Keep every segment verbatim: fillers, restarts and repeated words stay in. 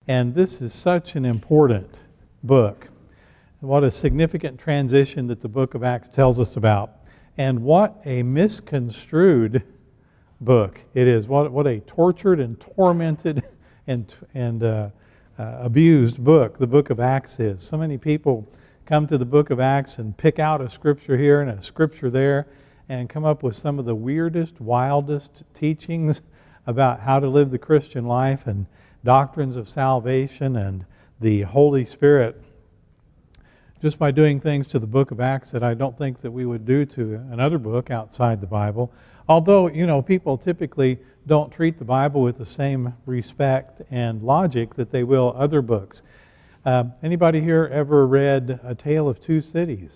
And this is such an important book. What a significant transition that the book of Acts tells us about. And what a misconstrued book it is. What, what a tortured and tormented and, and uh, uh, abused book the book of Acts is. So many people come to the book of Acts and pick out a scripture here and a scripture there and come up with some of the weirdest, wildest teachings about how to live the Christian life and doctrines of salvation and the Holy Spirit, just by doing things to the book of Acts that I don't think that we would do to another book outside the Bible. Although, you know, people typically don't treat the Bible with the same respect and logic that they will other books. Uh, anybody here ever read A Tale of Two Cities?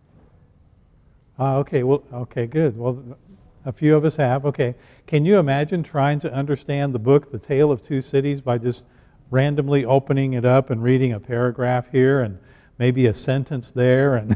Uh, okay, well, okay, good. Well, a few of us have. Okay, can you imagine trying to understand the book, The Tale of Two Cities, by just randomly opening it up and reading a paragraph here and maybe a sentence there? And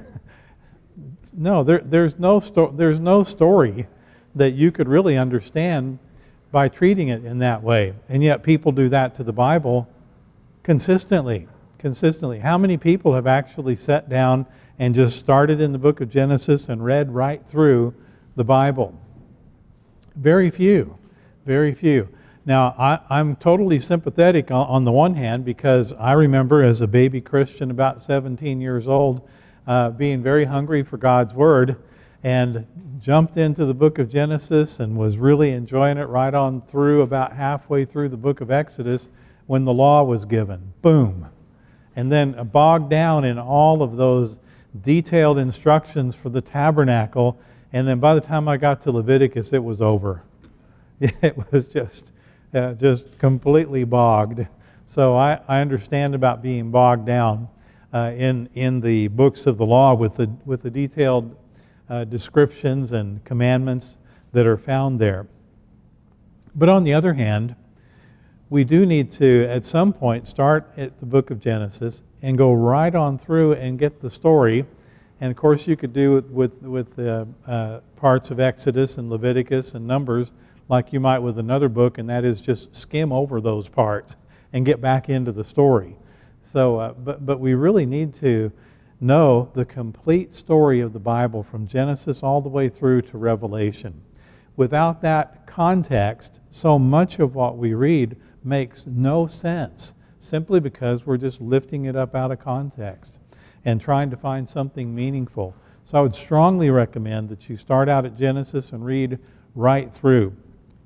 no, there, there's no sto- there's no story that you could really understand by treating it in that way. And yet people do that to the Bible consistently. Consistently. How many people have actually sat down and just started in the book of Genesis and read right through the Bible? Very few. Very few. Now, I, I'm totally sympathetic on, on the one hand, because I remember as a baby Christian about seventeen years old uh, being very hungry for God's Word, and jumped into the book of Genesis and was really enjoying it right on through about halfway through the book of Exodus when the law was given. Boom. And then bogged down in all of those detailed instructions for the tabernacle, and then by the time I got to Leviticus, it was over. It was just uh, just completely bogged. So I, I understand about being bogged down uh, in in the books of the law with the with the detailed uh, descriptions and commandments that are found there. But on the other hand, we do need to, at some point, start at the book of Genesis and go right on through and get the story. And of course, you could do it with with uh, uh, parts of Exodus and Leviticus and Numbers, like you might with another book, and that is just skim over those parts and get back into the story. So, uh, but but we really need to know the complete story of the Bible from Genesis all the way through to Revelation. Without that context, so much of what we read makes no sense, simply because we're just lifting it up out of context and trying to find something meaningful. So I would strongly recommend that you start out at Genesis and read right through.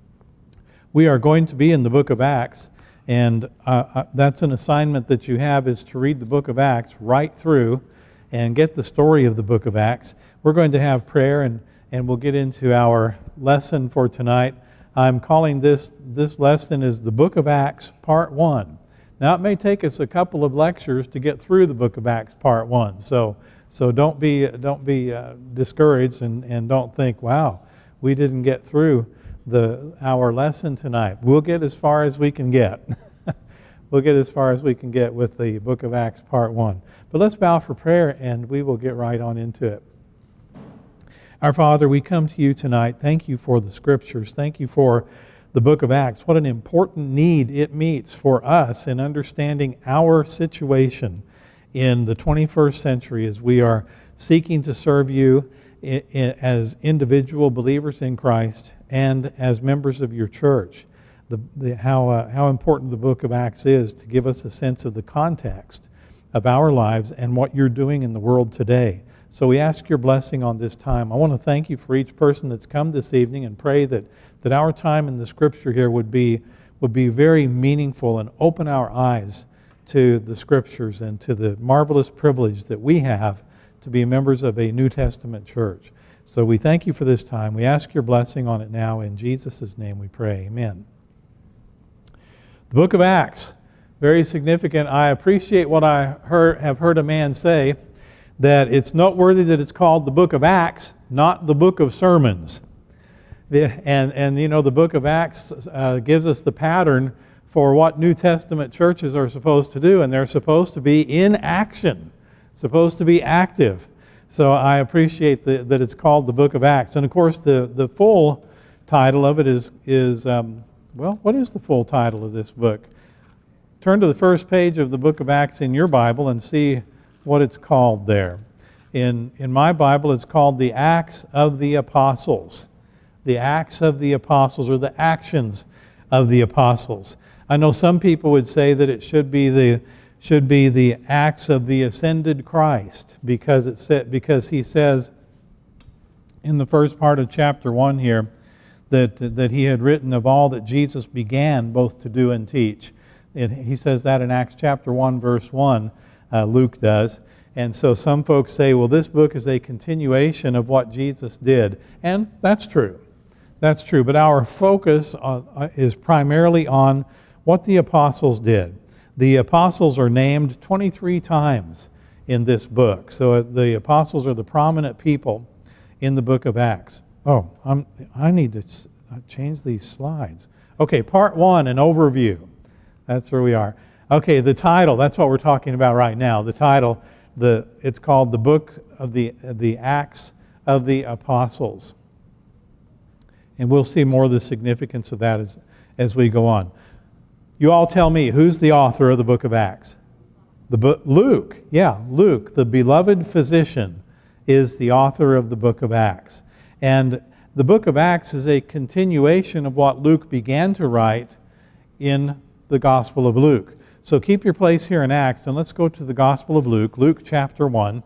We are going to be in the book of Acts, and uh, that's an assignment that you have, is to read the book of Acts right through and get the story of the book of Acts. We're going to have prayer, and, and we'll get into our lesson for tonight. I'm calling this this lesson is the book of Acts, part one. Now, it may take us a couple of lectures to get through the book of Acts, part one. So, so don't be don't be uh, discouraged and, and don't think, wow, we didn't get through the our lesson tonight. We'll get as far as we can get. We'll get as far as we can get with the book of Acts, part one. But let's bow for prayer, and we will get right on into it. Our Father, we come to you tonight. Thank you for the Scriptures. Thank you for the book of Acts. What an important need it meets for us in understanding our situation in the twenty-first century as we are seeking to serve you as individual believers in Christ and as members of your church. The, the, how, uh, how important the book of Acts is to give us a sense of the context of our lives and what you're doing in the world today. So we ask your blessing on this time. I want to thank you for each person that's come this evening and pray that, that our time in the Scripture here would be, would be very meaningful and open our eyes to the Scriptures and to the marvelous privilege that we have to be members of a New Testament church. So we thank you for this time. We ask your blessing on it now. In Jesus' name we pray. Amen. The book of Acts, very significant. I appreciate what I heard, have heard a man say, that it's noteworthy that it's called the book of Acts, not the book of sermons. The, and, and, you know, the book of Acts uh, gives us the pattern for what New Testament churches are supposed to do, and they're supposed to be in action, supposed to be active. So I appreciate the, that it's called the book of Acts. And, of course, the, the full title of it is, is um, well, what is the full title of this book? turn to the first page of the book of Acts in your Bible and see what it's called there. In, in my Bible, it's called the Acts of the Apostles. The Acts of the Apostles, or the actions of the Apostles. I know some people would say that it should be the should be the Acts of the Ascended Christ, because it said, because he says in the first part of chapter one here that that he had written of all that Jesus began both to do and teach. It, he says that in Acts chapter one, verse one, uh, Luke does. And so some folks say, well, this book is a continuation of what Jesus did. And that's true. That's true. But our focus on, is primarily on what the apostles did. The apostles are named twenty-three times in this book. So the apostles are the prominent people in the book of Acts. Oh, I'm, I need to change these slides. Okay, part one, an overview. That's where we are. Okay, the title, that's what we're talking about right now. The title, the it's called the Book of the, the Acts of the Apostles. And we'll see more of the significance of that as, as we go on. You all tell me, who's the author of the book of Acts? The book, Luke. Yeah, Luke, the beloved physician, is the author of the book of Acts. And the book of Acts is a continuation of what Luke began to write in the Gospel of Luke. So keep your place here in Acts, and let's go to the Gospel of Luke, Luke chapter one.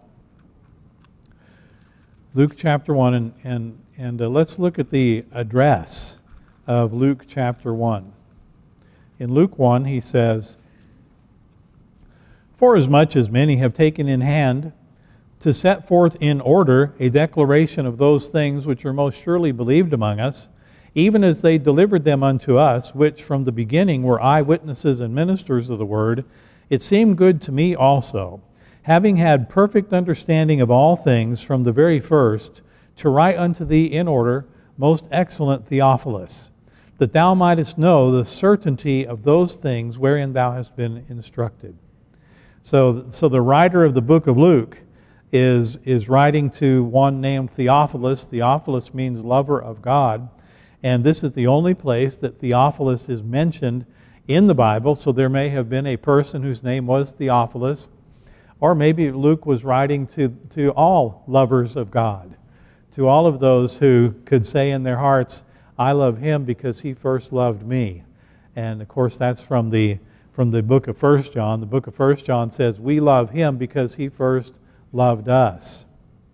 Luke chapter one, and, and, and uh, let's look at the address of Luke chapter one. In Luke one, he says, "Forasmuch as many have taken in hand to set forth in order a declaration of those things which are most surely believed among us, even as they delivered them unto us, which from the beginning were eyewitnesses and ministers of the word, it seemed good to me also, having had perfect understanding of all things from the very first, to write unto thee in order, most excellent Theophilus, that thou mightest know the certainty of those things wherein thou hast been instructed." So, so the writer of the book of Luke is, is writing to one named Theophilus. Theophilus means lover of God. And this is the only place that Theophilus is mentioned in the Bible. So there may have been a person whose name was Theophilus. Or maybe Luke was writing to, to all lovers of God, to all of those who could say in their hearts, I love him because he first loved me. And of course that's from the from the book of First John. The book of First John says we love him because he first loved us.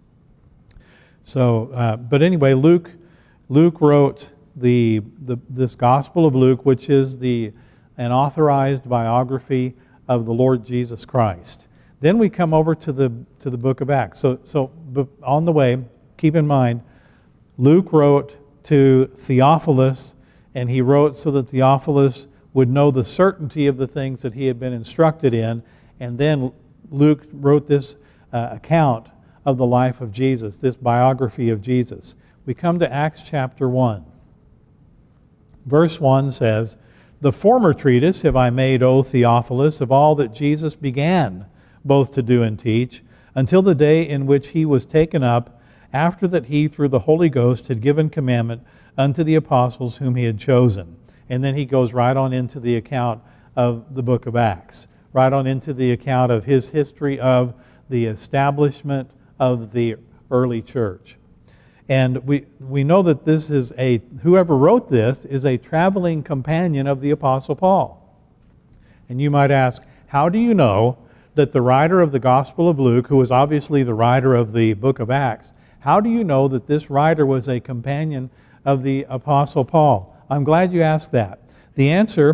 So, uh, but anyway, Luke Luke wrote the, the this Gospel of Luke, which is the an authorized biography of the Lord Jesus Christ. Then we come over to the to the book of Acts. So so on the way, keep in mind, Luke wrote to Theophilus, and he wrote so that Theophilus would know the certainty of the things that he had been instructed in. And then Luke wrote this uh, account of the life of Jesus, this biography of Jesus. We come to Acts chapter one. Verse one says, "The former treatise have I made, O Theophilus, of all that Jesus began both to do and teach, until the day in which he was taken up, after that he, through the Holy Ghost, had given commandment unto the apostles whom he had chosen." And then he goes right on into the account of the book of Acts, right on into the account of his history of the establishment of the early church. And we, we know that this is a, whoever wrote this is a traveling companion of the Apostle Paul. And you might ask, how do you know that the writer of the Gospel of Luke, who was obviously the writer of the book of Acts, how do you know that this writer was a companion of the Apostle Paul? I'm glad you asked that. The answer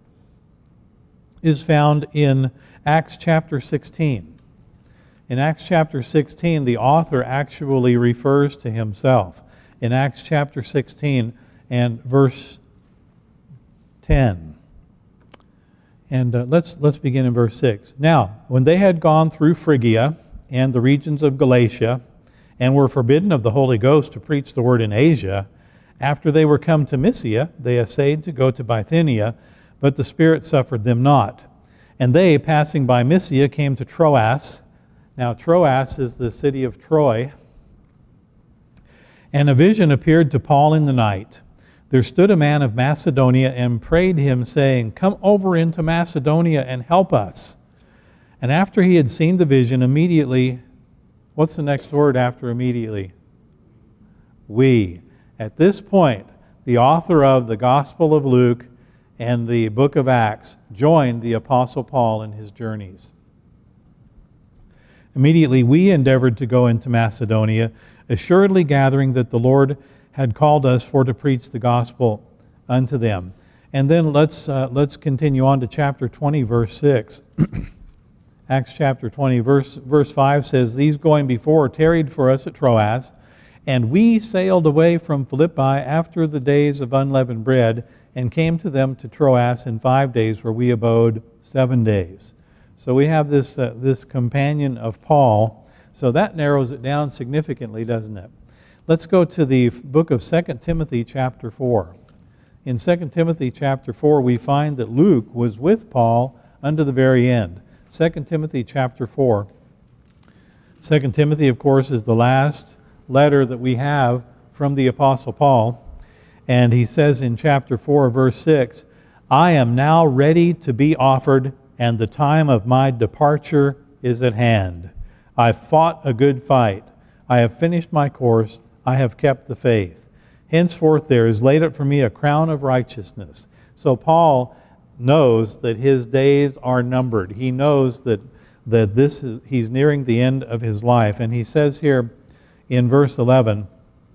is found in Acts chapter sixteen. In Acts chapter sixteen, the author actually refers to himself. In Acts chapter sixteen and verse ten. And uh, let's, let's begin in verse six. "Now, when they had gone through Phrygia and the regions of Galatia, and were forbidden of the Holy Ghost to preach the word in Asia, after they were come to Mysia, they essayed to go to Bithynia, but the Spirit suffered them not. And they, passing by Mysia, came to Troas." Now, Troas is the city of Troy. "And a vision appeared to Paul in the night. there stood a man of Macedonia and prayed him, saying, "Come over into Macedonia and help us." And after he had seen the vision, immediately, what's the next word after immediately? We. At this point, the author of the Gospel of Luke and the book of Acts joined the Apostle Paul in his journeys. Immediately we endeavored to go into Macedonia, assuredly gathering that the Lord had called us for to preach the gospel unto them. And then let's uh, let's continue on to chapter twenty, verse six. Acts chapter twenty, verse, verse five says, "These going before tarried for us at Troas, and we sailed away from Philippi after the days of unleavened bread, and came to them to Troas in five days, where we abode seven days." So we have this uh, this companion of Paul. So that narrows it down significantly, doesn't it? Let's go to the book of Second Timothy chapter four. In Second Timothy chapter four, we find that Luke was with Paul unto the very end. Second Timothy chapter four. Second Timothy, of course, is the last letter that we have from the Apostle Paul. And he says in chapter four, verse six, "I am now ready to be offered, and the time of my departure is at hand. I've fought a good fight. I have finished my course. I have kept the faith. Henceforth there is laid up for me a crown of righteousness." So Paul knows that his days are numbered. He knows that, that this is, he's nearing the end of his life. And he says here in verse eleven,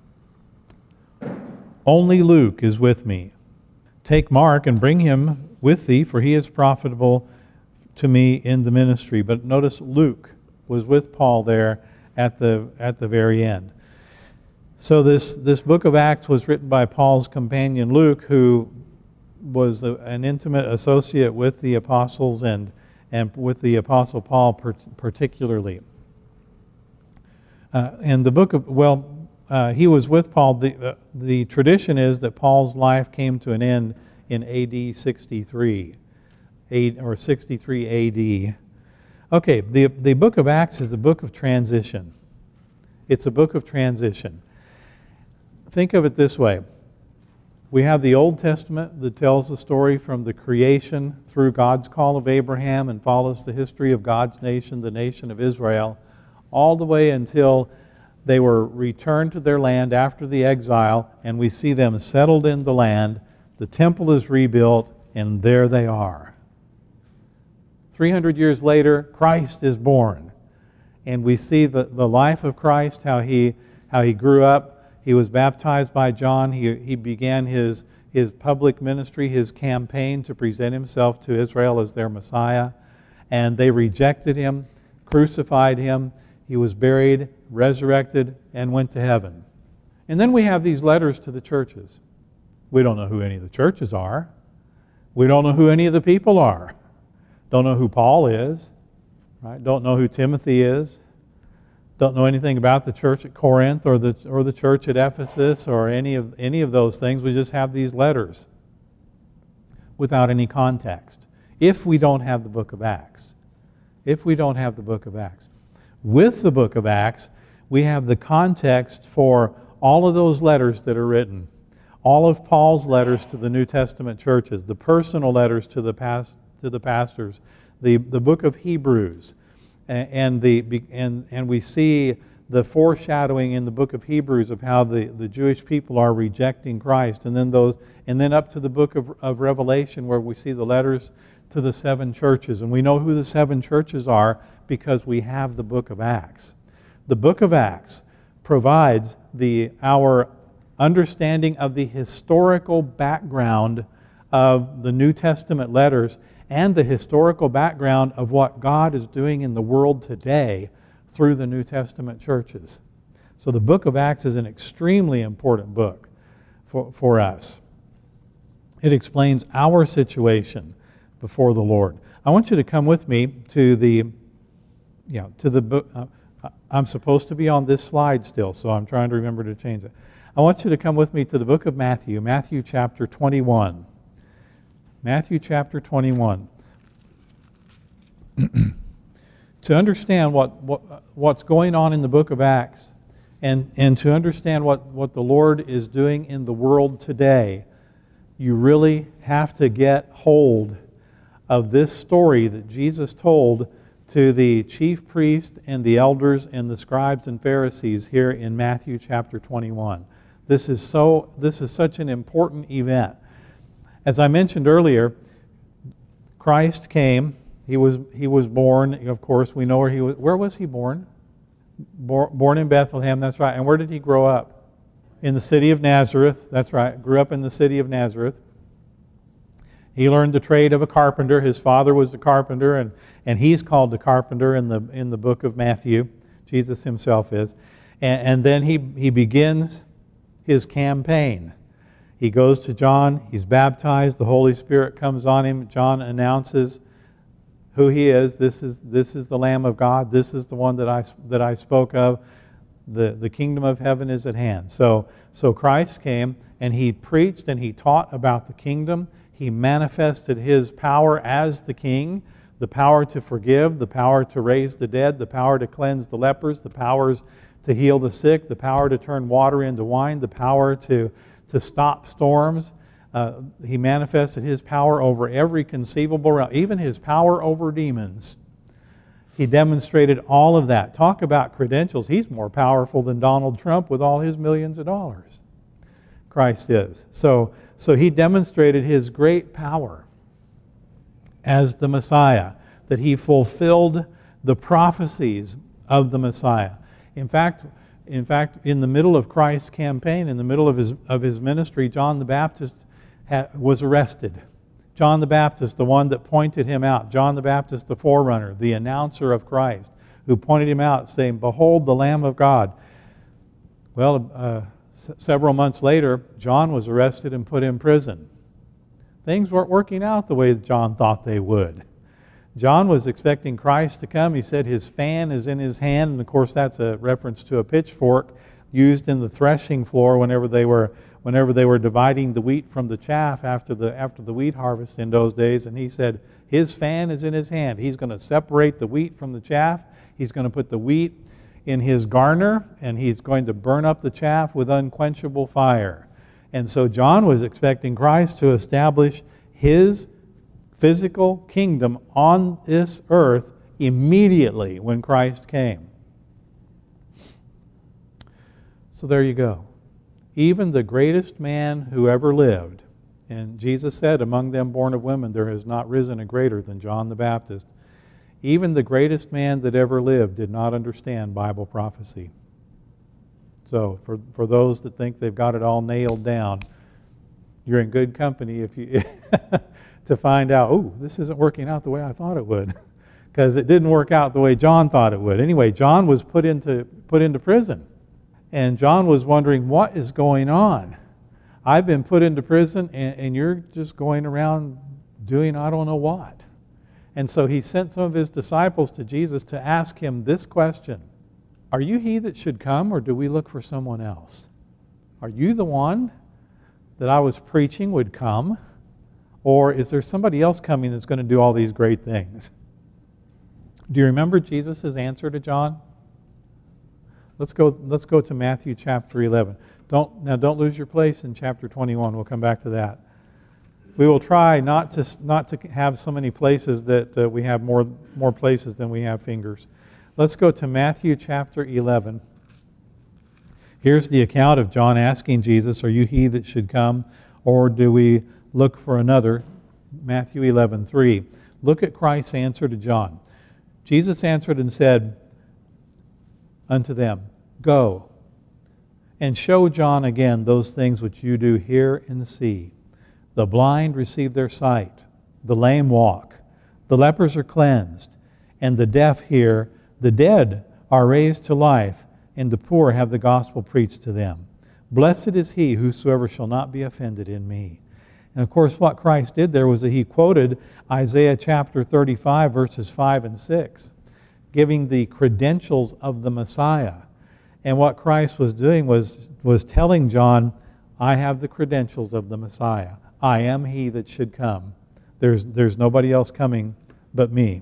"Only Luke is with me. Take Mark and bring him with thee, for he is profitable to me in the ministry." But notice Luke was with Paul there at the at the very end. So this, this book of Acts was written by Paul's companion Luke, who was a, an intimate associate with the apostles and, and with the Apostle Paul particularly. Uh, and the book of, well, uh, he was with Paul. The, uh, the tradition is that Paul's life came to an end in A D sixty-three, eight, or sixty-three A D. Okay, the, the book of Acts is a book of transition. It's a book of transition. Think of it this way. We have the Old Testament that tells the story from the creation through God's call of Abraham and follows the history of God's nation, the nation of Israel, all the way until they were returned to their land after the exile, and we see them settled in the land. The temple is rebuilt, and there they are. three hundred years later, Christ is born. And we see the, the life of Christ, how he, how he grew up. He was baptized by John. He, he began his, his public ministry, his campaign to present himself to Israel as their Messiah. And they rejected him, crucified him. He was buried, resurrected, and went to heaven. And then we have these letters to the churches. We don't know who any of the churches are. We don't know who any of the people are. Don't know who Paul is. Right? Don't know who Timothy is. Don't know anything about the church at Corinth or the or the church at Ephesus or any of any of those things. We just have these letters without any context. If we don't have the book of Acts. If we don't have the book of Acts. With the book of Acts, we have the context for all of those letters that are written. All of Paul's letters to the New Testament churches, the personal letters to the past, to the pastors, the, the book of Hebrews, and the and and we see the foreshadowing in the book of Hebrews of how the, the Jewish people are rejecting Christ, and then those and then up to the book of, of Revelation, where we see the letters to the seven churches, and we know who the seven churches are because we have the book of Acts. The book of Acts provides the our understanding of the historical background of the New Testament letters and the historical background of what God is doing in the world today through the New Testament churches. So the book of Acts is an extremely important book for, for us. It explains our situation before the Lord. I want you to come with me to the, yeah, to the book. Uh, I'm supposed to be on this slide still, so I'm trying to remember to change it. I want you to come with me to the book of Matthew, Matthew chapter twenty-one. Matthew chapter twenty-one. To understand what, what what's going on in the book of Acts and, and to understand what, what the Lord is doing in the world today, you really have to get hold of this story that Jesus told to the chief priest and the elders and the scribes and Pharisees here in Matthew chapter twenty-one. This is so this is such an important event. As I mentioned earlier, Christ came, he was he was born, of course, we know where he was. Where was he born? Born in Bethlehem, that's right. And where did he grow up? In the city of Nazareth, that's right. Grew up in the city of Nazareth. He learned the trade of a carpenter. His father was the carpenter, and, and he's called the carpenter in the in the book of Matthew. Jesus himself is. And, and then he, he begins his campaign. He goes to John, he's baptized, the Holy Spirit comes on him. John announces who he is. This is this is the Lamb of God. This is the one that I that I spoke of. The, the kingdom of heaven is at hand. So, so Christ came and he preached and he taught about the kingdom. He manifested his power as the king, the power to forgive, the power to raise the dead, the power to cleanse the lepers, the powers to heal the sick, the power to turn water into wine, the power to, to stop storms. Uh, he manifested his power over every conceivable realm, even his power over demons. He demonstrated all of that. Talk about credentials. He's more powerful than Donald Trump with all his millions of dollars. Christ is. So, so he demonstrated his great power as the Messiah, that he fulfilled the prophecies of the Messiah. In fact, in fact, in the middle of Christ's campaign, in the middle of his of his ministry, John the Baptist had, was arrested. John the Baptist, the one that pointed him out. John the Baptist, the forerunner, the announcer of Christ, who pointed him out, saying, "Behold the Lamb of God." Well, uh, s- several months later, John was arrested and put in prison. Things weren't working out the way that John thought they would. John was expecting Christ to come. He said his fan is in his hand, and of course that's a reference to a pitchfork used in the threshing floor whenever they were whenever they were dividing the wheat from the chaff after the after the wheat harvest in those days. And he said his fan is in his hand. He's going to separate the wheat from the chaff. He's going to put the wheat in his garner, and he's going to burn up the chaff with unquenchable fire. And so John was expecting Christ to establish his physical kingdom on this earth immediately when Christ came. So there you go. Even the greatest man who ever lived, and Jesus said, among them born of women, there has not risen a greater than John the Baptist. Even the greatest man that ever lived did not understand Bible prophecy. So for, for those that think they've got it all nailed down, you're in good company if you to find out, oh, this isn't working out the way I thought it would. Because it didn't work out the way John thought it would. Anyway, John was put into put into prison. And John was wondering, what is going on? I've been put into prison, and, and you're just going around doing I don't know what. And so he sent some of his disciples to Jesus to ask him this question: are you he that should come, or do we look for someone else? Are you the one that I was preaching would come? Or is there somebody else coming that's going to do all these great things? Do you remember Jesus' answer to John? Let's go, let's go to Matthew chapter eleven. Don't, now don't lose your place in chapter twenty-one. We'll come back to that. We will try not to, not to have so many places that uh, we have more, more places than we have fingers. Let's go to Matthew chapter eleven. Here's the account of John asking Jesus, are you he that should come, or do we look for another? Matthew eleven three. Look at Christ's answer to John. Jesus answered and said unto them, go and show John again those things which you do hear and see. The blind receive their sight, the lame walk, the lepers are cleansed, and the deaf hear, the dead are raised to life, and the poor have the gospel preached to them. Blessed is he whosoever shall not be offended in me. And of course what Christ did there was that he quoted Isaiah chapter thirty-five verses five and six, giving the credentials of the Messiah. And what Christ was doing was, was telling John, I have the credentials of the Messiah. I am he that should come. There's, there's nobody else coming but me.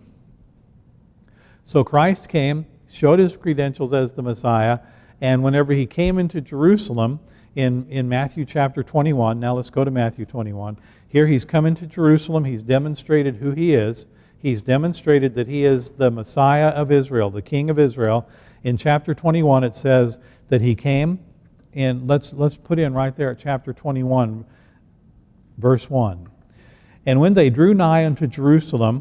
So Christ came, showed his credentials as the Messiah, and whenever he came into Jerusalem, in, in Matthew chapter twenty-one. Now let's go to Matthew twenty-one. Here he's come into Jerusalem. He's demonstrated who he is. He's demonstrated that he is the Messiah of Israel, the King of Israel. In chapter twenty-one it says that he came, and let's, let's put in right there at chapter twenty-one, verse one. And when they drew nigh unto Jerusalem,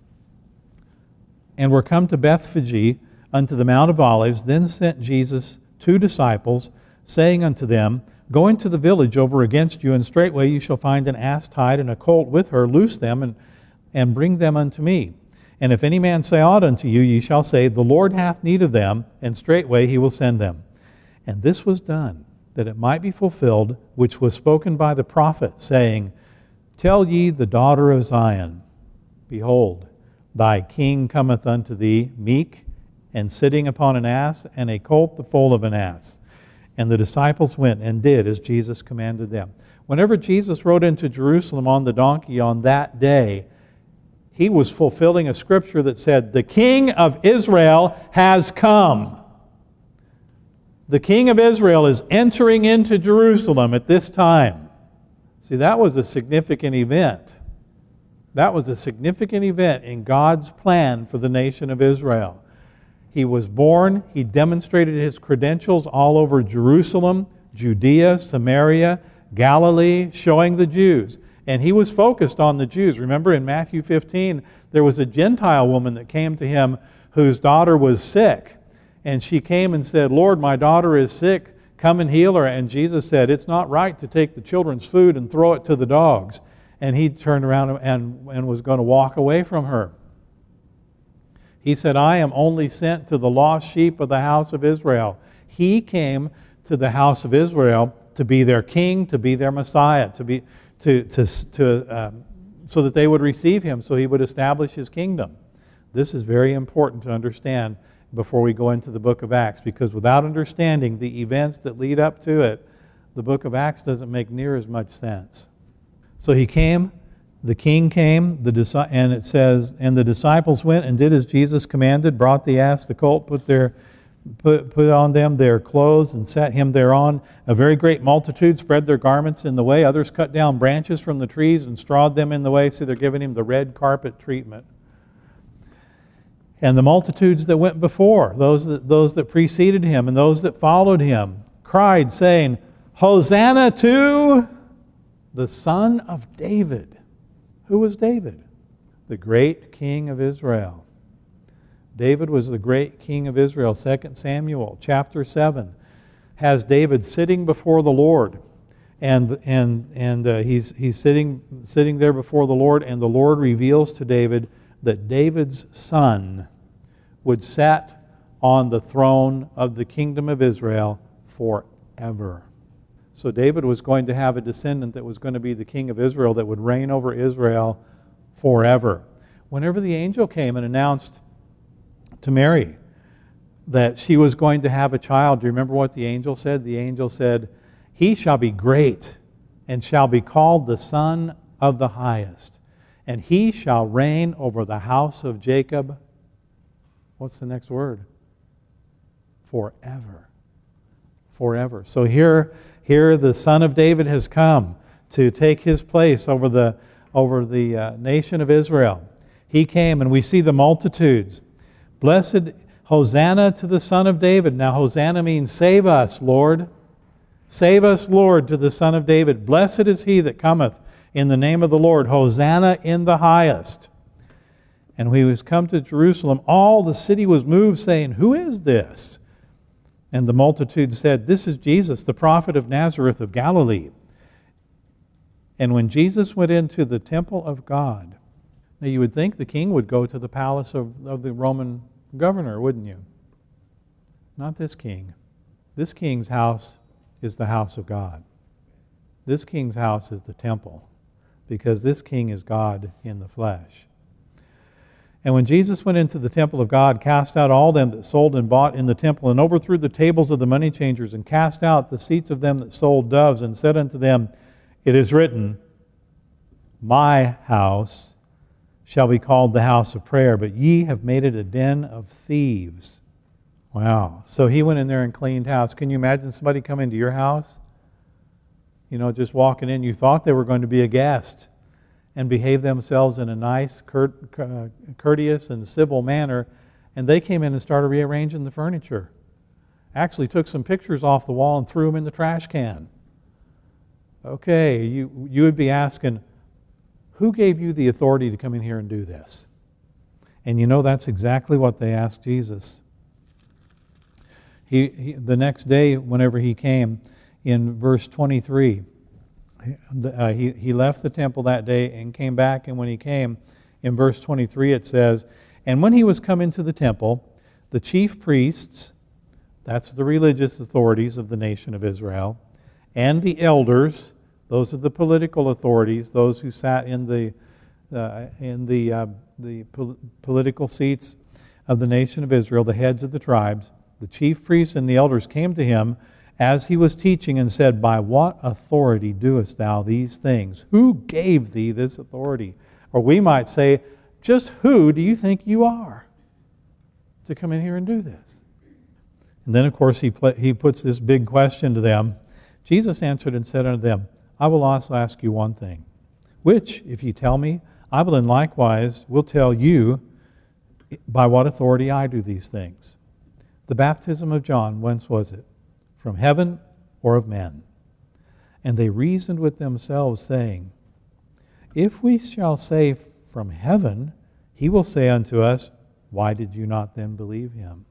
and were come to Bethphage, unto the Mount of Olives, then sent Jesus two disciples, saying unto them, Go into the village over against you, and straightway you shall find an ass tied and a colt with her. Loose them, and, and bring them unto me. And if any man say aught unto you, ye shall say, The Lord hath need of them, and straightway he will send them. And this was done, that it might be fulfilled, which was spoken by the prophet, saying, Tell ye the daughter of Zion, Behold, thy king cometh unto thee, meek, and sitting upon an ass, and a colt the foal of an ass. And the disciples went and did as Jesus commanded them. Whenever Jesus rode into Jerusalem on the donkey on that day, he was fulfilling a scripture that said, The King of Israel has come. The King of Israel is entering into Jerusalem at this time. See, that was a significant event. That was a significant event in God's plan for the nation of Israel. He was born, he demonstrated his credentials all over Jerusalem, Judea, Samaria, Galilee, showing the Jews. And he was focused on the Jews. Remember in Matthew fifteen, there was a Gentile woman that came to him whose daughter was sick. And she came and said, Lord, my daughter is sick, come and heal her. And Jesus said, it's not right to take the children's food and throw it to the dogs. And he turned around and, and was going to walk away from her. He said, I am only sent to the lost sheep of the house of Israel. He came to the house of Israel to be their king, to be their Messiah, to be to to to um, so that they would receive him, so he would establish his kingdom. This is very important to understand before we go into the book of Acts, because without understanding the events that lead up to it, the book of Acts doesn't make near as much sense. So he came. The king came, the and it says, and the disciples went and did as Jesus commanded, brought the ass, the colt, put their put, put on them their clothes, and set him thereon. A very great multitude spread their garments in the way. Others cut down branches from the trees and strawed them in the way. So they're giving him the red carpet treatment. And the multitudes that went before, those that, those that preceded him and those that followed him, cried, saying, Hosanna to the Son of David. Who was David? The great king of Israel. David was the great king of Israel. Second Samuel chapter seven has David sitting before the Lord. And, and, and uh, he's, he's sitting, sitting there before the Lord, and the Lord reveals to David that David's son would sit on the throne of the kingdom of Israel forever. So David was going to have a descendant that was going to be the king of Israel that would reign over Israel forever. Whenever the angel came and announced to Mary that she was going to have a child, do you remember what the angel said? The angel said, He shall be great and shall be called the Son of the Highest. And he shall reign over the house of Jacob. What's the next word? Forever. Forever. So here, here the Son of David has come to take his place over the, over the uh, nation of Israel. He came, and we see the multitudes. Blessed, Hosanna to the Son of David. Now Hosanna means save us, Lord. Save us, Lord, to the Son of David. Blessed is he that cometh in the name of the Lord. Hosanna in the highest. And when he was come to Jerusalem, all the city was moved, saying, Who is this? And the multitude said, This is Jesus, the prophet of Nazareth of Galilee. And when Jesus went into the temple of God, now you would think the king would go to the palace of, of the Roman governor, wouldn't you? Not this king. This king's house is the house of God. This king's house is the temple, because this king is God in the flesh. And when Jesus went into the temple of God, cast out all them that sold and bought in the temple, and overthrew the tables of the money changers, and cast out the seats of them that sold doves, and said unto them, It is written, My house shall be called the house of prayer, but ye have made it a den of thieves. Wow. So he went in there and cleaned house. Can you imagine somebody come into your house you know, just walking in. You thought they were going to be a guest and behave themselves in a nice, curt, uh, courteous and civil manner, and they came in and started rearranging the furniture. Actually took some pictures off the wall and threw them in the trash can. Okay, you, you would be asking, who gave you the authority to come in here and do this? And you know that's exactly what they asked Jesus. He, he the next day, whenever he came, in verse twenty-three, uh, he, he left the temple that day and came back, and when he came, in verse twenty-three it says, and when he was come into the temple, the chief priests, that's the religious authorities of the nation of Israel, and the elders, those are the political authorities, those who sat in the uh, in the uh, the pol- political seats of the nation of Israel, the heads of the tribes, the chief priests and the elders came to him as he was teaching and said, by what authority doest thou these things? Who gave thee this authority? Or we might say, just who do you think you are to come in here and do this? And then, of course, he, pl- he puts this big question to them. Jesus answered and said unto them, I will also ask you one thing, which, if you tell me, I will in likewise will tell you by what authority I do these things. The baptism of John, whence was it? From heaven or of men? And they reasoned with themselves, saying, if we shall say from heaven, he will say unto us, why did you not then believe him?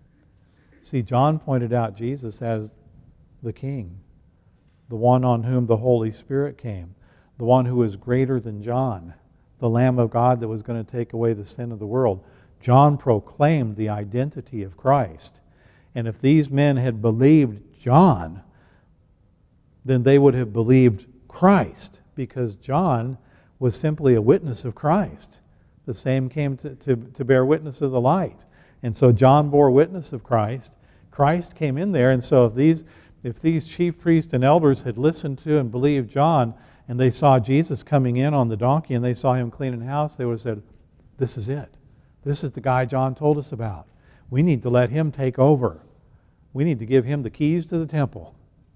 See, John pointed out Jesus as the King, the one on whom the Holy Spirit came, the one who was greater than John, the Lamb of God that was going to take away the sin of the world. John proclaimed the identity of Christ. And if these men had believed John, then they would have believed Christ, because John was simply a witness of Christ. The same came to, to, to bear witness of the light. And so John bore witness of Christ. Christ came in there, and so if these, if these chief priests and elders had listened to and believed John, and they saw Jesus coming in on the donkey, and they saw him cleaning house, they would have said, this is it. This is the guy John told us about. We need to let him take over. We need to give him the keys to the temple.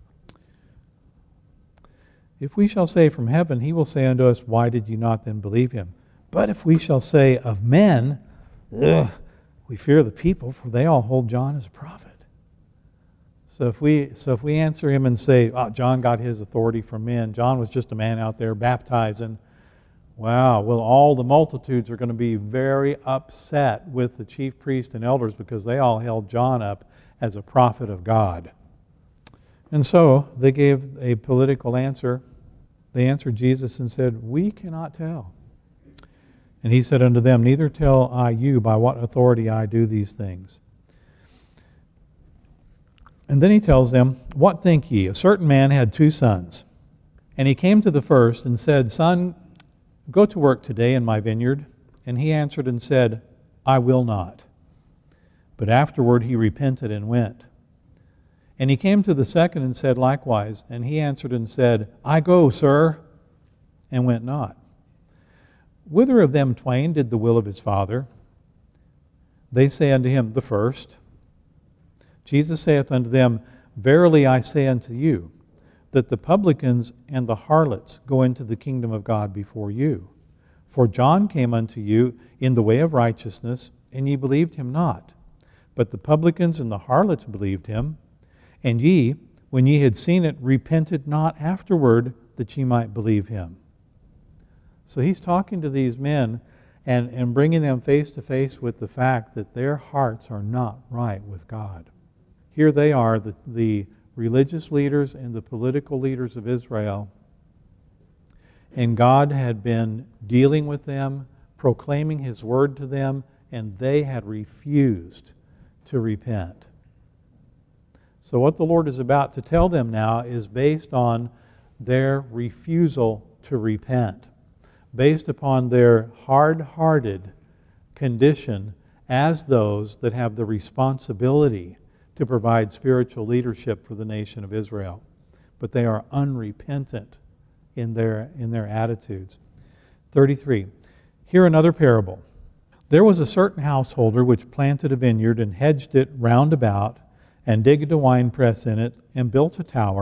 If we shall say from heaven, he will say unto us, why did you not then believe him? But if we shall say of men, ugh, we fear the people, for they all hold John as a prophet. So if we so if we answer him and say, oh, John got his authority from men, John was just a man out there baptizing, wow, well, all the multitudes are going to be very upset with the chief priests and elders because they all held John up as a prophet of God. And so they gave a political answer. They answered Jesus and said, we cannot tell. And he said unto them, neither tell I you by what authority I do these things. And then he tells them, what think ye? A certain man had two sons. And he came to the first and said, Son, go to work today in my vineyard. And he answered and said, I will not. But afterward he repented and went. And he came to the second and said likewise. And he answered and said, I go, sir, and went not. Whither of them twain did the will of his father? They say unto him, the first. Jesus saith unto them, verily I say unto you, that the publicans and the harlots go into the kingdom of God before you. For John came unto you in the way of righteousness, and ye believed him not. But the publicans and the harlots believed him. And ye, when ye had seen it, repented not afterward, that ye might believe him. So he's talking to these men and, and bringing them face to face with the fact that their hearts are not right with God. Here they are, the, the religious leaders and the political leaders of Israel, and God had been dealing with them, proclaiming his word to them, and they had refused to repent. So what the Lord is about to tell them now is based on their refusal to repent, based upon their hard-hearted condition as those that have the responsibility to provide spiritual leadership for the nation of Israel. But they are unrepentant in their, in their attitudes. thirty-three. Hear another parable. There was a certain householder which planted a vineyard and hedged it round about, and digged a winepress in it, and built a tower,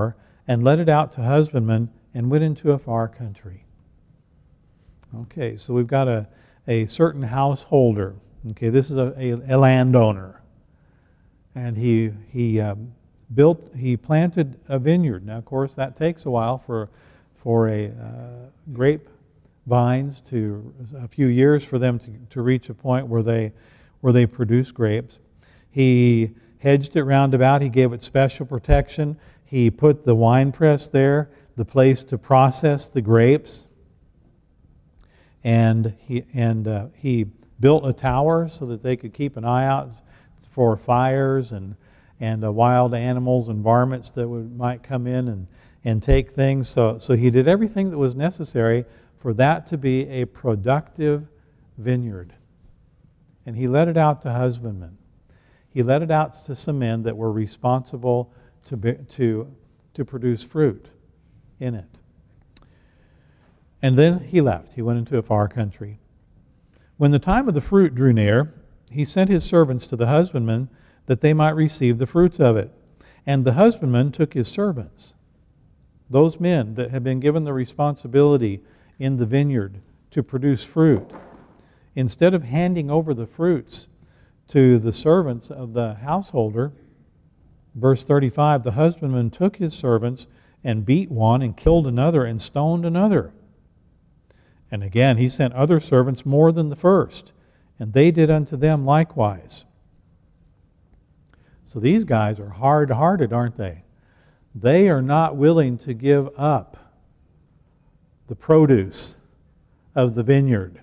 and let it out to husbandmen, and went into a far country. Okay, so we've got a, a certain householder. Okay, this is a, a, a landowner. And he he um, built, he planted a vineyard. Now, of course, that takes a while for, for a uh, grape vines to, a few years for them to, to reach a point where they, where they produce grapes. He hedged it round about. He gave it special protection. He put the wine press there, the place to process the grapes. And he and uh, he built a tower so that they could keep an eye out for fires and and uh, wild animals and varmints that would, might come in and, and take things. So so he did everything that was necessary for that to be a productive vineyard. And he let it out to husbandmen. He let it out to some men that were responsible to be, to to produce fruit in it. And then he left. He went into a far country. When the time of the fruit drew near, he sent his servants to the husbandmen that they might receive the fruits of it. And the husbandman took his servants, those men that had been given the responsibility in the vineyard to produce fruit. Instead of handing over the fruits to the servants of the householder, verse thirty-five, the husbandman took his servants and beat one and killed another and stoned another. And again, he sent other servants more than the first, and they did unto them likewise. So these guys are hard-hearted, aren't they? They are not willing to give up the produce of the vineyard.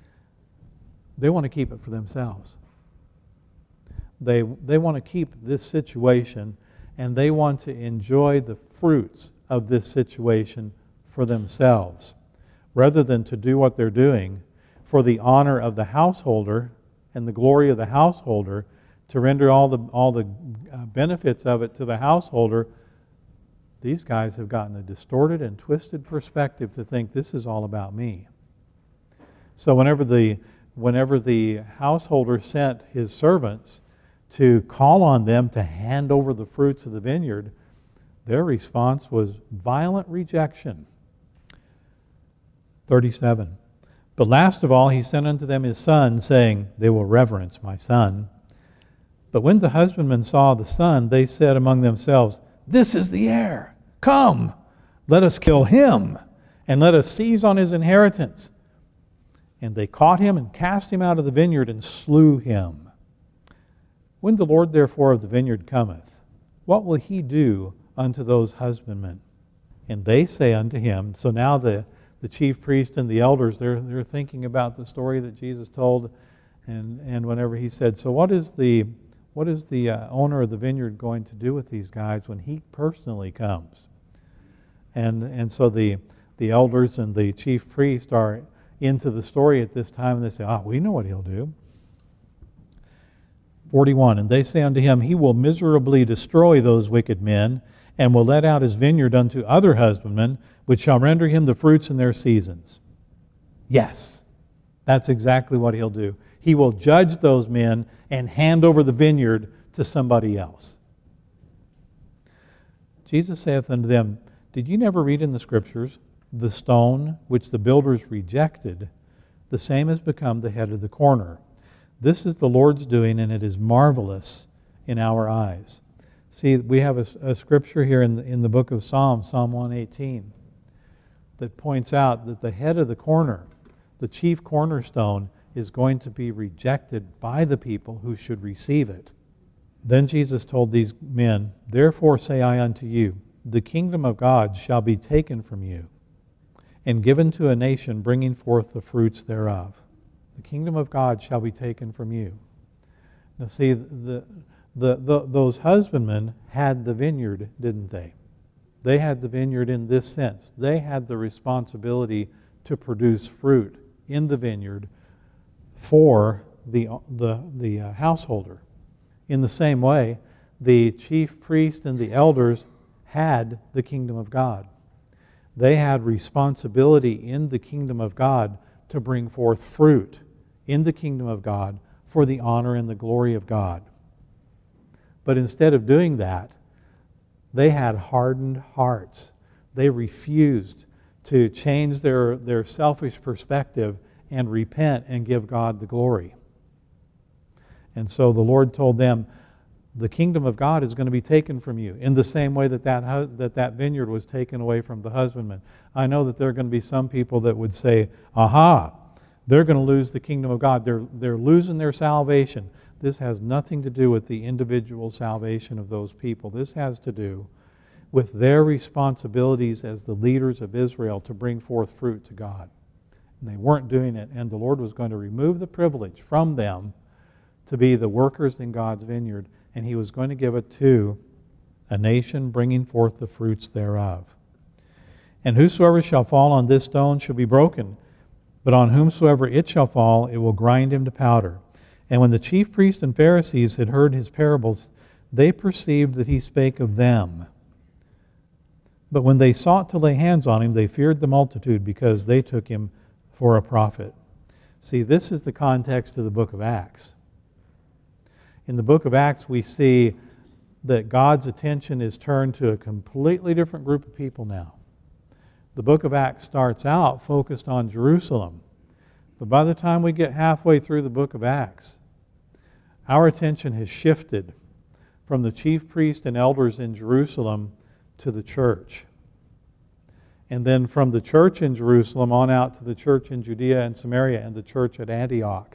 They want to keep it for themselves. They, they want to keep this situation, and they want to enjoy the fruits of this situation for themselves, rather than to do what they're doing for the honor of the householder and the glory of the householder, to render all the all the uh, benefits of it to the householder. These guys have gotten a distorted and twisted perspective to think this is all about me. So whenever the whenever the householder sent his servants to call on them to hand over the fruits of the vineyard, their response was violent rejection. thirty-seven. But last of all he sent unto them his son, saying, They will reverence my son. But when the husbandmen saw the son, they said among themselves, This is the heir. Come, let us kill him, and let us seize on his inheritance. And they caught him and cast him out of the vineyard and slew him. When the Lord therefore of the vineyard cometh, what will he do unto those husbandmen? And they say unto him, so now the The chief priest and the elders, they're, they're thinking about the story that Jesus told, and, and whenever he said, so what is the, what is the uh, owner of the vineyard going to do with these guys when he personally comes? And, and so the, the elders and the chief priest are into the story at this time, and they say, ah, we know what he'll do. forty-one, and they say unto him, He will miserably destroy those wicked men, and will let out his vineyard unto other husbandmen, which shall render him the fruits in their seasons. Yes, that's exactly what he'll do. He will judge those men and hand over the vineyard to somebody else. Jesus saith unto them, Did ye never read in the Scriptures, the stone which the builders rejected, the same has become the head of the corner. This is the Lord's doing, and it is marvelous in our eyes. See, we have a, a scripture here in the, in the book of Psalms, Psalm one eighteen, that points out that the head of the corner, the chief cornerstone, is going to be rejected by the people who should receive it. Then Jesus told these men, Therefore say I unto you, the kingdom of God shall be taken from you, and given to a nation bringing forth the fruits thereof. The kingdom of God shall be taken from you. Now see, the, the, the, those husbandmen had the vineyard, didn't they? They had the vineyard in this sense. They had the responsibility to produce fruit in the vineyard for the, the, the uh, householder. In the same way, the chief priest and the elders had the kingdom of God. They had responsibility in the kingdom of God to bring forth fruit in the kingdom of God for the honor and the glory of God. But instead of doing that, They had hardened hearts. They refused to change their, their selfish perspective and repent and give God the glory. And so the Lord told them, the kingdom of God is going to be taken from you in the same way that that, that that vineyard was taken away from the husbandman. I know that there are going to be some people that would say, aha, they're going to lose the kingdom of God. They're, they're losing their salvation. This has nothing to do with the individual salvation of those people. This has to do with their responsibilities as the leaders of Israel to bring forth fruit to God. And they weren't doing it, and the Lord was going to remove the privilege from them to be the workers in God's vineyard, and He was going to give it to a nation bringing forth the fruits thereof. And whosoever shall fall on this stone shall be broken, but on whomsoever it shall fall, it will grind him to powder. And when the chief priests and Pharisees had heard his parables, they perceived that he spake of them. But when they sought to lay hands on him, they feared the multitude, because they took him for a prophet. See, this is the context of the book of Acts. In the book of Acts, we see that God's attention is turned to a completely different group of people now. The book of Acts starts out focused on Jerusalem. But by the time we get halfway through the book of Acts, our attention has shifted from the chief priests and elders in Jerusalem to the church. And then from the church in Jerusalem on out to the church in Judea and Samaria and the church at Antioch.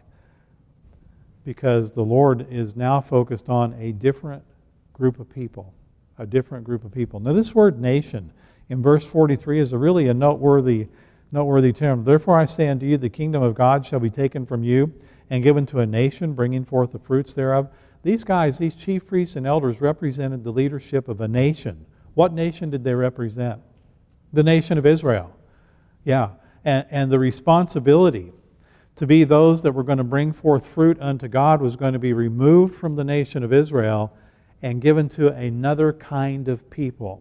Because the Lord is now focused on a different group of people. A different group of people. Now this word nation in verse forty-three is a really a noteworthy, noteworthy term. Therefore I say unto you, the kingdom of God shall be taken from you and given to a nation, bringing forth the fruits thereof. These guys, these chief priests and elders, represented the leadership of a nation. What nation did they represent? The nation of Israel. Yeah, and, and the responsibility to be those that were going to bring forth fruit unto God was going to be removed from the nation of Israel and given to another kind of people.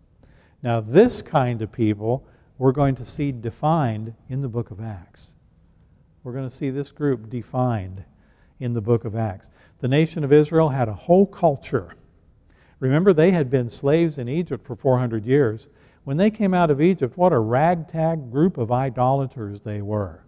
Now this kind of people we're going to see defined in the book of Acts. We're going to see this group defined in the book of Acts. The nation of Israel had a whole culture. Remember, they had been slaves in Egypt for four hundred years. When they came out of Egypt, what a ragtag group of idolaters they were.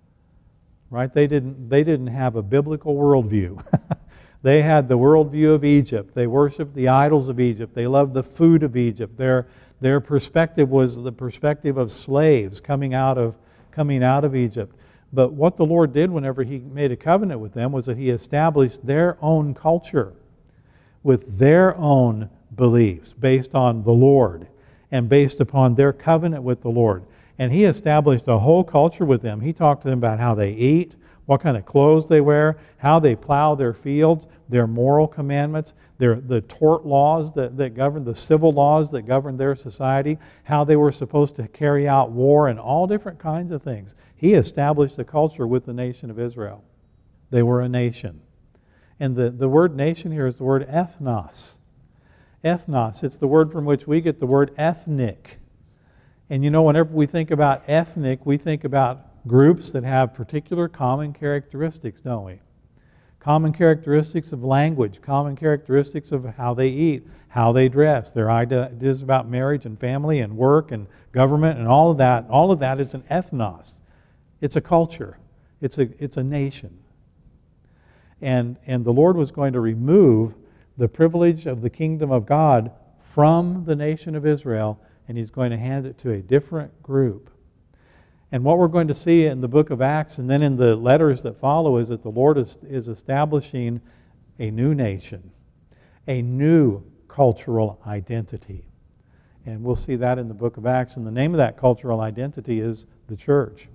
Right? They didn't, they didn't have a biblical worldview. They had the worldview of Egypt. They worshiped the idols of Egypt. They loved the food of Egypt. Their, their perspective was the perspective of slaves coming out of, coming out of Egypt. But what the Lord did whenever He made a covenant with them was that He established their own culture with their own beliefs based on the Lord and based upon their covenant with the Lord. And He established a whole culture with them. He talked to them about how they eat, what kind of clothes they wear, how they plow their fields, their moral commandments, their, the tort laws that, that govern, the civil laws that govern their society, how they were supposed to carry out war, and all different kinds of things. He established a culture with the nation of Israel. They were a nation. And the, the word nation here is the word ethnos. Ethnos, it's the word from which we get the word ethnic. And you know, whenever we think about ethnic, we think about groups that have particular common characteristics, don't we? Common characteristics of language, common characteristics of how they eat, how they dress, their ideas about marriage and family and work and government and all of that. All of that is an ethnos. It's a culture. It's a, it's a nation. And, and the Lord was going to remove the privilege of the kingdom of God from the nation of Israel, and He's going to hand it to a different group. And what we're going to see in the book of Acts and then in the letters that follow is that the Lord is, is establishing a new nation, a new cultural identity. And we'll see that in the book of Acts. And the name of that cultural identity is the church.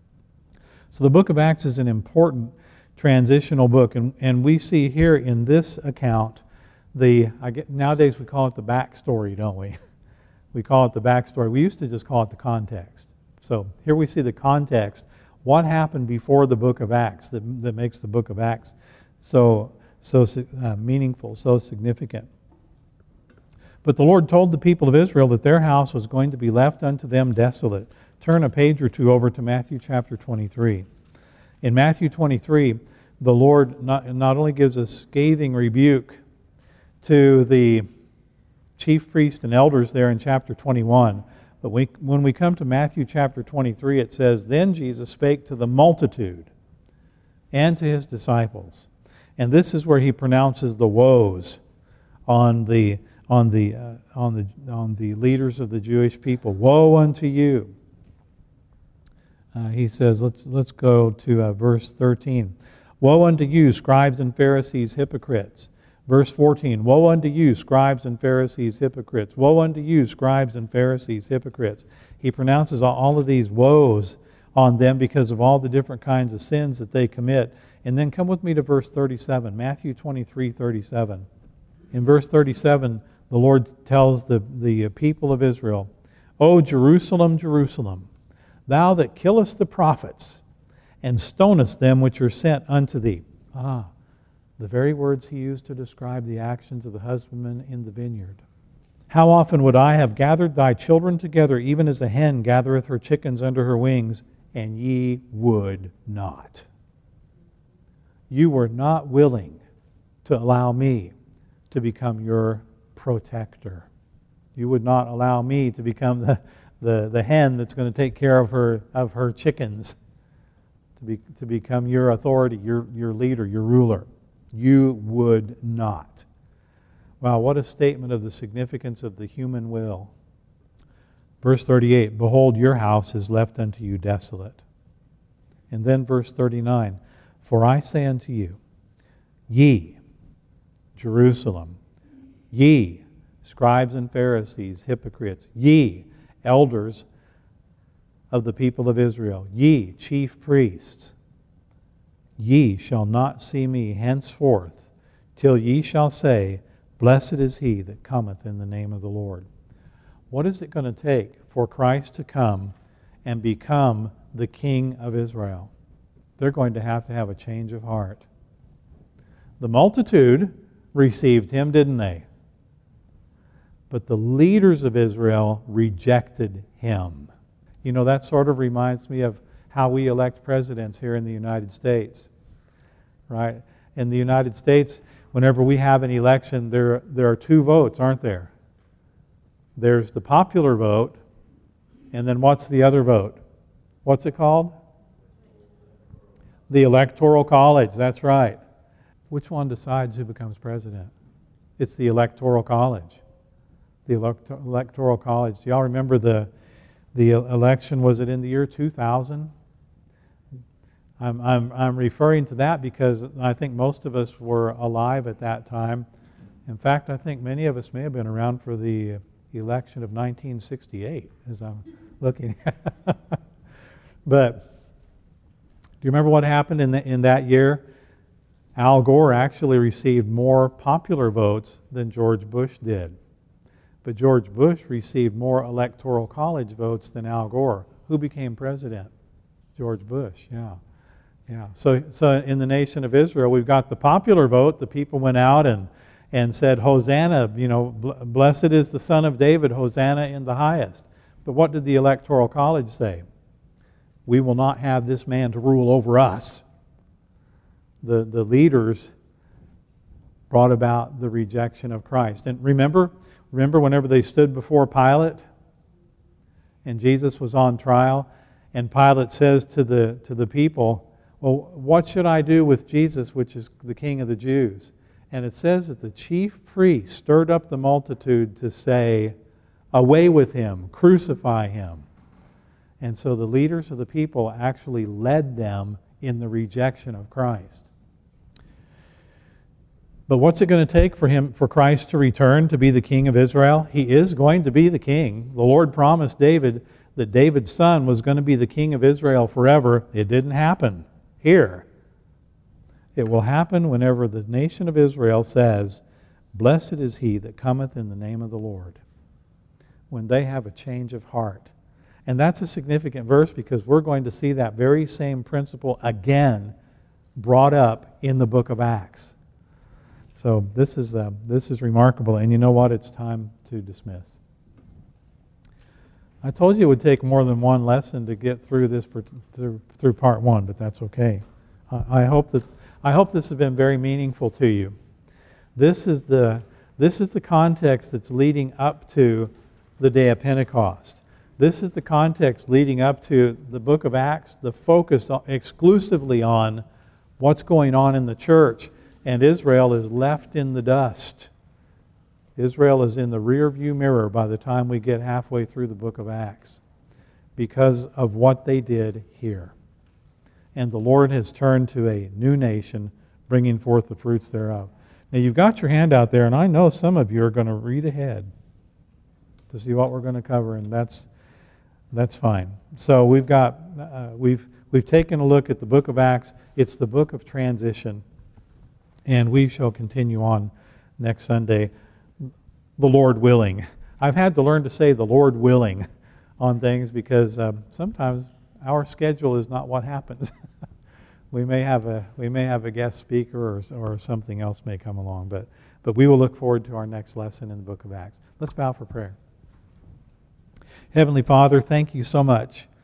So the book of Acts is an important transitional book. And, and we see here in this account, the I get, nowadays we call it the backstory, don't we? We call it the backstory. We used to just call it the context. So here we see the context. What happened before the book of Acts that, that makes the book of Acts so, so uh, meaningful, so significant? But the Lord told the people of Israel that their house was going to be left unto them desolate. Turn a page or two over to Matthew chapter twenty-three. In Matthew twenty-three, the Lord not, not only gives a scathing rebuke to the chief priests and elders there in chapter twenty-one. But we, when we come to Matthew chapter twenty-three, it says, "Then Jesus spake to the multitude and to his disciples." And this is where he pronounces the woes on the on the uh, on the on the leaders of the Jewish people. Woe unto you! Uh, he says, let's let's go to uh, verse thirteen. Woe unto you, scribes and Pharisees, hypocrites! Verse fourteen, woe unto you, scribes and Pharisees, hypocrites! Woe unto you, scribes and Pharisees, hypocrites! He pronounces all of these woes on them because of all the different kinds of sins that they commit. And then come with me to verse thirty-seven, Matthew twenty-three, thirty-seven. In verse thirty-seven, the Lord tells the, the people of Israel, "O Jerusalem, Jerusalem, thou that killest the prophets, and stonest them which are sent unto thee." Ah, the very words he used to describe the actions of the husbandman in the vineyard. "How often would I have gathered thy children together, even as a hen gathereth her chickens under her wings, and ye would not." You were not willing to allow me to become your protector. You would not allow me to become the, the, the hen that's going to take care of her of her chickens, to be to become your authority, your, your leader, your ruler. You would not. Wow, what a statement of the significance of the human will. Verse thirty-eight, "Behold, your house is left unto you desolate." And then verse thirty-nine, "For I say unto you, ye, Jerusalem, ye, scribes and Pharisees, hypocrites, ye, elders of the people of Israel, ye, chief priests, ye shall not see me henceforth, till ye shall say, Blessed is he that cometh in the name of the Lord." What is it going to take for Christ to come and become the King of Israel? They're going to have to have a change of heart. The multitude received him, didn't they? But the leaders of Israel rejected him. You know, that sort of reminds me of how we elect presidents here in the United States, right? In the United States, whenever we have an election, there, there are two votes, aren't there? There's the popular vote, and then what's the other vote? What's it called? The Electoral College, that's right. Which one decides who becomes president? It's the Electoral College. The elect- Electoral College. Do y'all remember the, the election, was it in the year two thousand? I'm, I'm, I'm referring to that because I think most of us were alive at that time. In fact, I think many of us may have been around for the election of nineteen sixty-eight, as I'm looking at. But do you remember what happened in, the, in that year? Al Gore actually received more popular votes than George Bush did. But George Bush received more Electoral College votes than Al Gore. Who became president? George Bush, yeah. Yeah. So, so in the nation of Israel, we've got the popular vote. The people went out and, and said, Hosanna, you know, blessed is the Son of David, Hosanna in the highest. But what did the Electoral College say? We will not have this man to rule over us. The, the leaders brought about the rejection of Christ. And remember, remember whenever they stood before Pilate and Jesus was on trial, and Pilate says to the, to the people, well, what should I do with Jesus, which is the King of the Jews? And it says that the chief priest stirred up the multitude to say, away with him, crucify him. And so the leaders of the people actually led them in the rejection of Christ. But what's it going to take for him, for Christ to return to be the King of Israel? He is going to be the king. The Lord promised David that David's son was going to be the king of Israel forever. It didn't happen here. It will happen whenever the nation of Israel says, Blessed is he that cometh in the name of the Lord. When they have a change of heart. And that's a significant verse because we're going to see that very same principle again brought up in the book of Acts. So this is uh, this is remarkable. And you know what? It's time to dismiss. I told you it would take more than one lesson to get through this through, through part one, but that's okay. I, I hope that I hope this has been very meaningful to you. This is the This is the context that's leading up to the day of Pentecost. This is the context leading up to the book of Acts, the focus exclusively on what's going on in the church. And Israel is left in the dust. Israel is in the rear view mirror by the time we get halfway through the book of Acts because of what they did here. And the Lord has turned to a new nation, bringing forth the fruits thereof. Now you've got your hand out there, and I know some of you are going to read ahead to see what we're going to cover, and that's that's fine. So we've got uh, we've we've taken a look at the book of Acts. It's the book of transition, and we shall continue on next Sunday, the Lord willing. I've had to learn to say the Lord willing on things because um, sometimes our schedule is not what happens. we may have a we may have a guest speaker or or something else may come along, but but we will look forward to our next lesson in the book of Acts. Let's bow for prayer. Heavenly Father, thank you so much